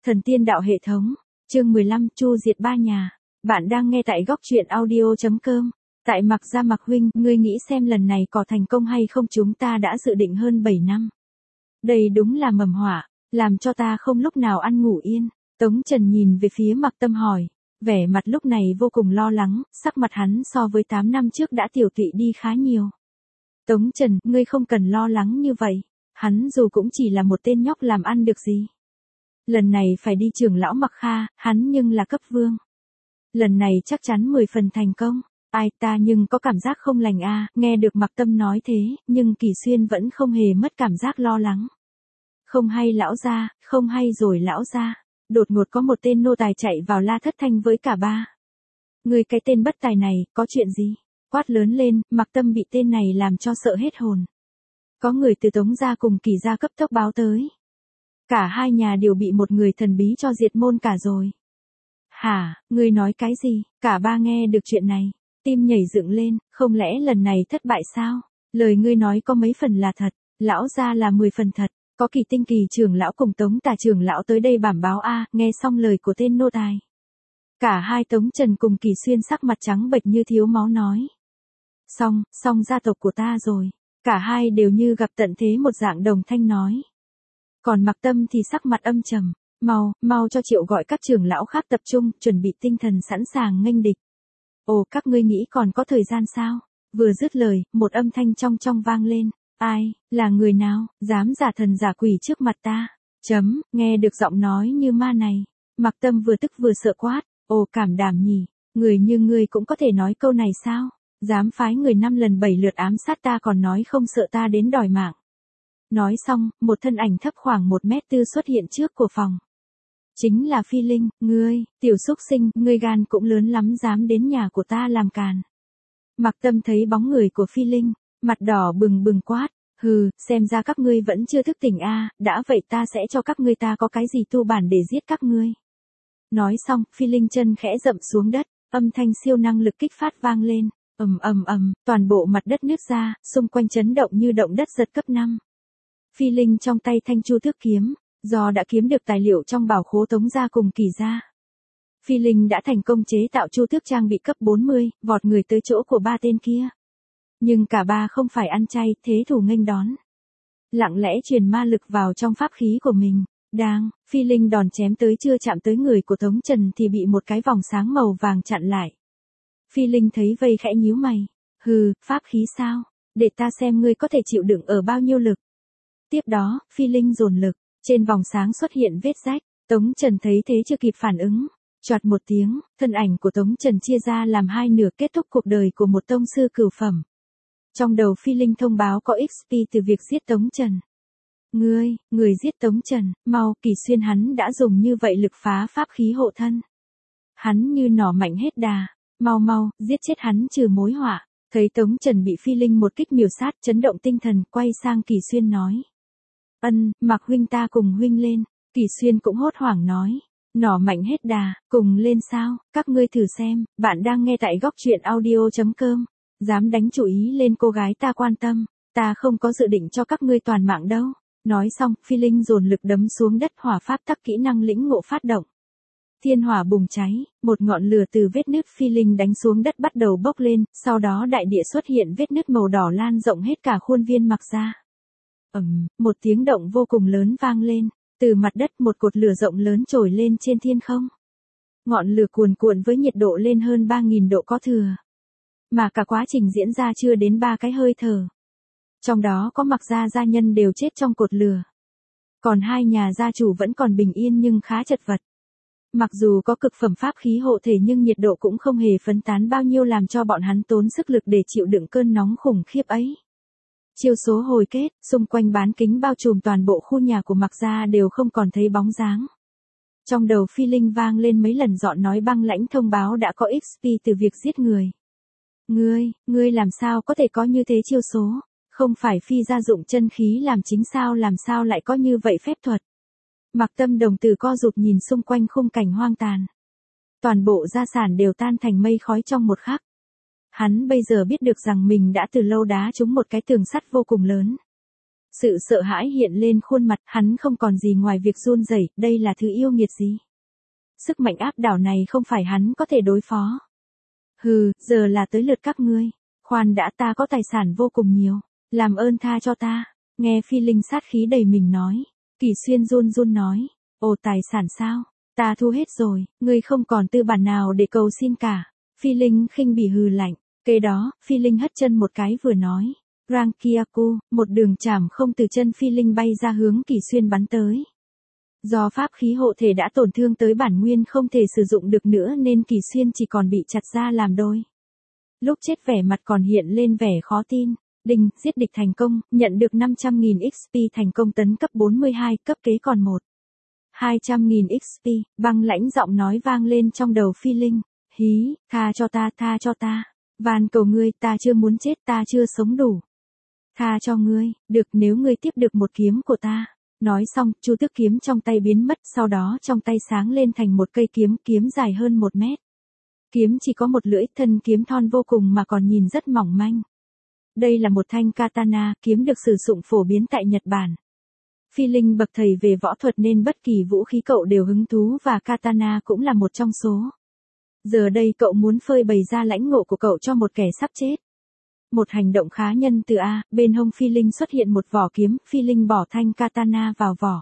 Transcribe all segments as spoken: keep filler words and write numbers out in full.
Thần tiên đạo hệ thống, chương mười lăm, Chu diệt ba nhà. Bạn đang nghe tại góc truyện audio chấm com. Tại Mạc Gia Mạc huynh, ngươi nghĩ xem lần này có thành công hay không, chúng ta đã dự định hơn bảy năm. Đây đúng là mầm họa, làm cho ta không lúc nào ăn ngủ yên. Tống Trần nhìn về phía Mạc Tâm hỏi, vẻ mặt lúc này vô cùng lo lắng, sắc mặt hắn so với tám năm trước đã tiểu tụy đi khá nhiều. Tống Trần, ngươi không cần lo lắng như vậy, hắn dù cũng chỉ là một tên nhóc làm ăn được gì. Lần này phải đi trưởng lão Mạc Kha, hắn nhưng là cấp vương. Lần này chắc chắn mười phần thành công. Ai ta nhưng có cảm giác không lành a. Nghe được Mạc Tâm nói thế, nhưng Kỳ Xuyên vẫn không hề mất cảm giác lo lắng. Không hay lão gia, không hay rồi lão gia. Đột ngột có một tên nô tài chạy vào La Thất Thanh với cả ba. Người cái tên bất tài này, có chuyện gì? Quát lớn lên, Mạc Tâm bị tên này làm cho sợ hết hồn. Có người từ Tống gia cùng Kỳ gia cấp tốc báo tới. Cả hai nhà đều bị một người thần bí cho diệt môn cả rồi. Hả, ngươi nói cái gì? Cả ba nghe được chuyện này, tim nhảy dựng lên, không lẽ lần này thất bại sao? Lời ngươi nói có mấy phần là thật, lão gia là mười phần thật, có Kỳ Tinh Kỳ trưởng lão cùng Tống Tả trưởng lão tới đây bảm báo a. Nghe xong lời của tên nô tài. Cả hai Tống Trần cùng Kỳ Xuyên sắc mặt trắng bệch như thiếu máu nói. Xong, xong gia tộc của ta rồi. Cả hai đều như gặp tận thế một dạng đồng thanh nói. Còn Mạc Tâm thì sắc mặt âm trầm, mau, mau cho Triệu gọi các trưởng lão khác tập trung, chuẩn bị tinh thần sẵn sàng nghênh địch. Ồ, các ngươi nghĩ còn có thời gian sao? Vừa dứt lời, một âm thanh trong trong vang lên. Ai, là người nào, dám giả thần giả quỷ trước mặt ta? Chấm, nghe được giọng nói như ma này. Mạc Tâm vừa tức vừa sợ quát. Ồ, cảm đảm nhỉ, người như ngươi cũng có thể nói câu này sao? Dám phái người năm lần bảy lượt ám sát ta còn nói không sợ ta đến đòi mạng. Nói xong, một thân ảnh thấp khoảng một mét tư xuất hiện trước của phòng. Chính là Phi Linh, ngươi, tiểu xúc sinh, ngươi gan cũng lớn lắm dám đến nhà của ta làm càn. Mạc Tâm thấy bóng người của Phi Linh, mặt đỏ bừng bừng quát, hừ, xem ra các ngươi vẫn chưa thức tỉnh a, đã vậy ta sẽ cho các ngươi ta có cái gì tu bản để giết các ngươi. Nói xong, Phi Linh chân khẽ dậm xuống đất, âm thanh siêu năng lực kích phát vang lên, ầm ầm ầm, toàn bộ mặt đất nứt ra, xung quanh chấn động như động đất giật cấp năm. Phi Linh trong tay thanh chu tước kiếm, do đã kiếm được tài liệu trong bảo khố Tống gia cùng Kỳ gia. Phi Linh đã thành công chế tạo chu tước trang bị cấp bốn mươi, vọt người tới chỗ của ba tên kia. Nhưng cả ba không phải ăn chay, thế thủ nghênh đón. Lặng lẽ truyền ma lực vào trong pháp khí của mình. Đang, Phi Linh đòn chém tới chưa chạm tới người của Tống Trần thì bị một cái vòng sáng màu vàng chặn lại. Phi Linh thấy vây khẽ nhíu mày. Hừ, pháp khí sao? Để ta xem ngươi có thể chịu đựng ở bao nhiêu lực. Tiếp đó, Phi Linh dồn lực, trên vòng sáng xuất hiện vết rách, Tống Trần thấy thế chưa kịp phản ứng. Choạt một tiếng, thân ảnh của Tống Trần chia ra làm hai nửa kết thúc cuộc đời của một tông sư cửu phẩm. Trong đầu Phi Linh thông báo có ích pê từ việc giết Tống Trần. Ngươi, người giết Tống Trần, mau, Kỳ Xuyên hắn đã dùng như vậy lực phá pháp khí hộ thân. Hắn như nỏ mạnh hết đà, mau mau, giết chết hắn trừ mối họa. Thấy Tống Trần bị Phi Linh một kích miểu sát, chấn động tinh thần, quay sang Kỳ Xuyên nói. Ân, Mạc huynh ta cùng huynh lên. Kỳ Xuyên cũng hốt hoảng nói. Nỏ mạnh hết đà, cùng lên sao, các ngươi thử xem, bạn đang nghe tại góc truyện audio chấm com. Dám đánh chủ ý lên cô gái ta quan tâm, ta không có dự định cho các ngươi toàn mạng đâu. Nói xong, Phi Linh dồn lực đấm xuống đất, hỏa pháp tắc kỹ năng lĩnh ngộ phát động. Thiên hỏa bùng cháy, một ngọn lửa từ vết nứt Phi Linh đánh xuống đất bắt đầu bốc lên, sau đó đại địa xuất hiện vết nứt màu đỏ lan rộng hết cả khuôn viên Mạc gia. Ầm, một tiếng động vô cùng lớn vang lên, từ mặt đất một cột lửa rộng lớn trồi lên trên thiên không. Ngọn lửa cuồn cuộn với nhiệt độ lên hơn ba nghìn độ có thừa. Mà cả quá trình diễn ra chưa đến ba cái hơi thở. Trong đó có Mạc gia gia nhân đều chết trong cột lửa. Còn hai nhà gia chủ vẫn còn bình yên nhưng khá chật vật. Mặc dù có cực phẩm pháp khí hộ thể nhưng nhiệt độ cũng không hề phân tán bao nhiêu làm cho bọn hắn tốn sức lực để chịu đựng cơn nóng khủng khiếp ấy. Chiêu số hồi kết, xung quanh bán kính bao trùm toàn bộ khu nhà của Mạc gia đều không còn thấy bóng dáng. Trong đầu Phi Linh vang lên mấy lần giọng nói băng lãnh thông báo đã có ích pê từ việc giết người. Ngươi, ngươi làm sao có thể có như thế chiêu số? Không phải Phi gia dụng chân khí làm chính sao, làm sao lại có như vậy phép thuật? Mạc Tâm đồng tử co rụt nhìn xung quanh khung cảnh hoang tàn. Toàn bộ gia sản đều tan thành mây khói trong một khắc. Hắn bây giờ biết được rằng mình đã từ lâu đá trúng một cái tường sắt vô cùng lớn. Sự sợ hãi hiện lên khuôn mặt, hắn không còn gì ngoài việc run rẩy, đây là thứ yêu nghiệt gì? Sức mạnh áp đảo này không phải hắn có thể đối phó. Hừ, giờ là tới lượt các ngươi. Khoan đã, ta có tài sản vô cùng nhiều. Làm ơn tha cho ta. Nghe Phi Linh sát khí đầy mình nói. Kỷ Xuyên run run nói. Ồ, tài sản sao? Ta thu hết rồi, ngươi không còn tư bản nào để cầu xin cả. Phi Linh khinh bỉ hừ lạnh. Kế đó, Phi Linh hất chân một cái vừa nói. Rangkyaku, một đường chảm không từ chân Phi Linh bay ra hướng Kỷ Xuyên bắn tới. Do pháp khí hộ thể đã tổn thương tới bản nguyên không thể sử dụng được nữa nên Kỷ Xuyên chỉ còn bị chặt ra làm đôi. Lúc chết vẻ mặt còn hiện lên vẻ khó tin. Đinh, giết địch thành công, nhận được năm trăm nghìn ích pê thành công tấn cấp bốn mươi hai, cấp kế còn một. hai trăm nghìn ích pê, băng lãnh giọng nói vang lên trong đầu Phi Linh. Hí, tha cho ta, tha cho ta. Van cầu ngươi, ta chưa muốn chết, ta chưa sống đủ. Tha cho ngươi, được nếu ngươi tiếp được một kiếm của ta. Nói xong, Chu Tước kiếm trong tay biến mất, sau đó trong tay sáng lên thành một cây kiếm, kiếm dài hơn một mét. Kiếm chỉ có một lưỡi, thân kiếm thon vô cùng mà còn nhìn rất mỏng manh. Đây là một thanh katana, kiếm được sử dụng phổ biến tại Nhật Bản. Phi Linh bậc thầy về võ thuật nên bất kỳ vũ khí cậu đều hứng thú và katana cũng là một trong số. Giờ đây cậu muốn phơi bày ra lãnh ngộ của cậu cho một kẻ sắp chết. Một hành động khá nhân từ A, bên hông Phi Linh xuất hiện một vỏ kiếm, Phi Linh bỏ thanh katana vào vỏ.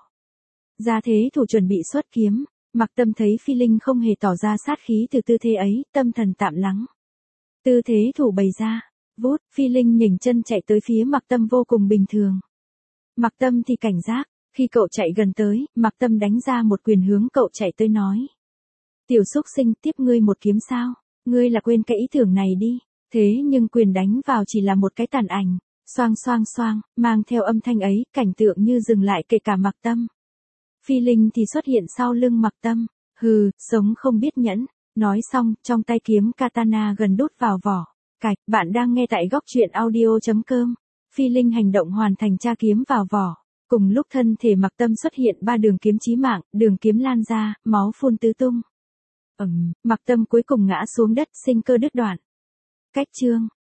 Ra thế thủ chuẩn bị xuất kiếm, Mặc Tâm thấy Phi Linh không hề tỏ ra sát khí từ tư thế ấy, tâm thần tạm lắng. Tư thế thủ bày ra, vút, Phi Linh nhỉnh chân chạy tới phía Mặc Tâm vô cùng bình thường. Mặc Tâm thì cảnh giác, khi cậu chạy gần tới, Mặc Tâm đánh ra một quyền hướng cậu chạy tới nói. Tiểu xúc sinh, tiếp ngươi một kiếm sao? Ngươi là quên cái ý tưởng này đi. Thế nhưng quyền đánh vào chỉ là một cái tàn ảnh, xoang xoang xoang, mang theo âm thanh ấy, cảnh tượng như dừng lại kể cả Mặc Tâm. Phi Linh thì xuất hiện sau lưng Mặc Tâm, hừ, sống không biết nhẫn. Nói xong, trong tay kiếm katana gần đút vào vỏ. Cạch, bạn đang nghe tại góc truyện audio chấm com. Phi Linh hành động hoàn thành tra kiếm vào vỏ. Cùng lúc thân thể Mặc Tâm xuất hiện ba đường kiếm chí mạng, đường kiếm lan ra, máu phun tứ tung. Ừm, Mặc Tâm cuối cùng ngã xuống đất, sinh cơ đứt đoạn. Cách chương